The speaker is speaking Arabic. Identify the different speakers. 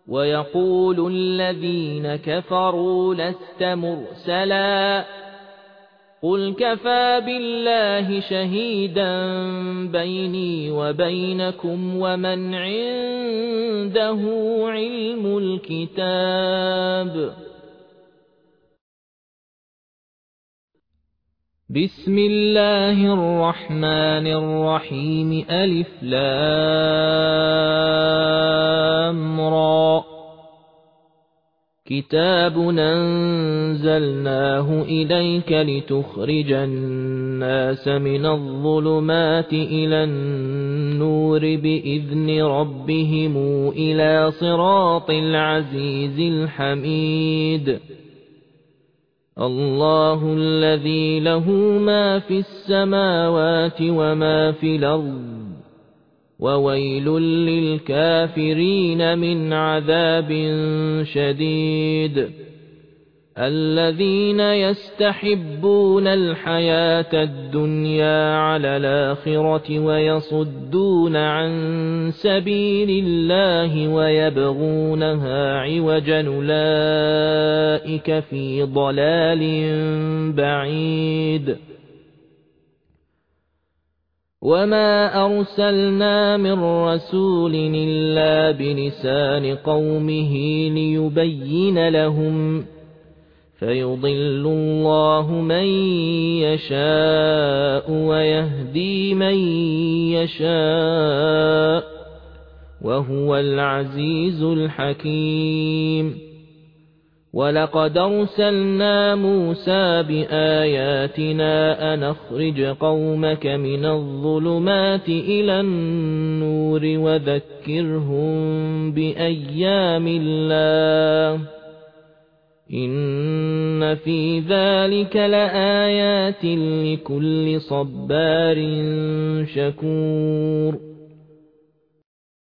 Speaker 1: ويقول الذين كفروا لست مرسلا قل كفى بالله شهيدا بيني وبينكم ومن عنده علم الكتاب. بسم الله الرحمن الرحيم ألف لام را كتاب أنزلناه إليك لتخرج الناس من الظلمات إلى النور بإذن ربهم إلى صراط العزيز الحميد. الله الذي له ما في السماوات وما في الأرض وويل للكافرين من عذاب شديد. الذين يستحبون الحياة الدنيا على الآخرة ويصدون عن سبيل الله ويبغونها عوجا أولئك في ضلال بعيد. وما أرسلنا من رسول إلا بلسان قومه ليبين لهم فيضل الله من يشاء ويهدي من يشاء وهو العزيز الحكيم. ولقد أرسلنا موسى بآياتنا أن أخرج قومك من الظلمات إلى النور وذكرهم بأيام الله إن في ذلك لآيات لكل صبار شكور.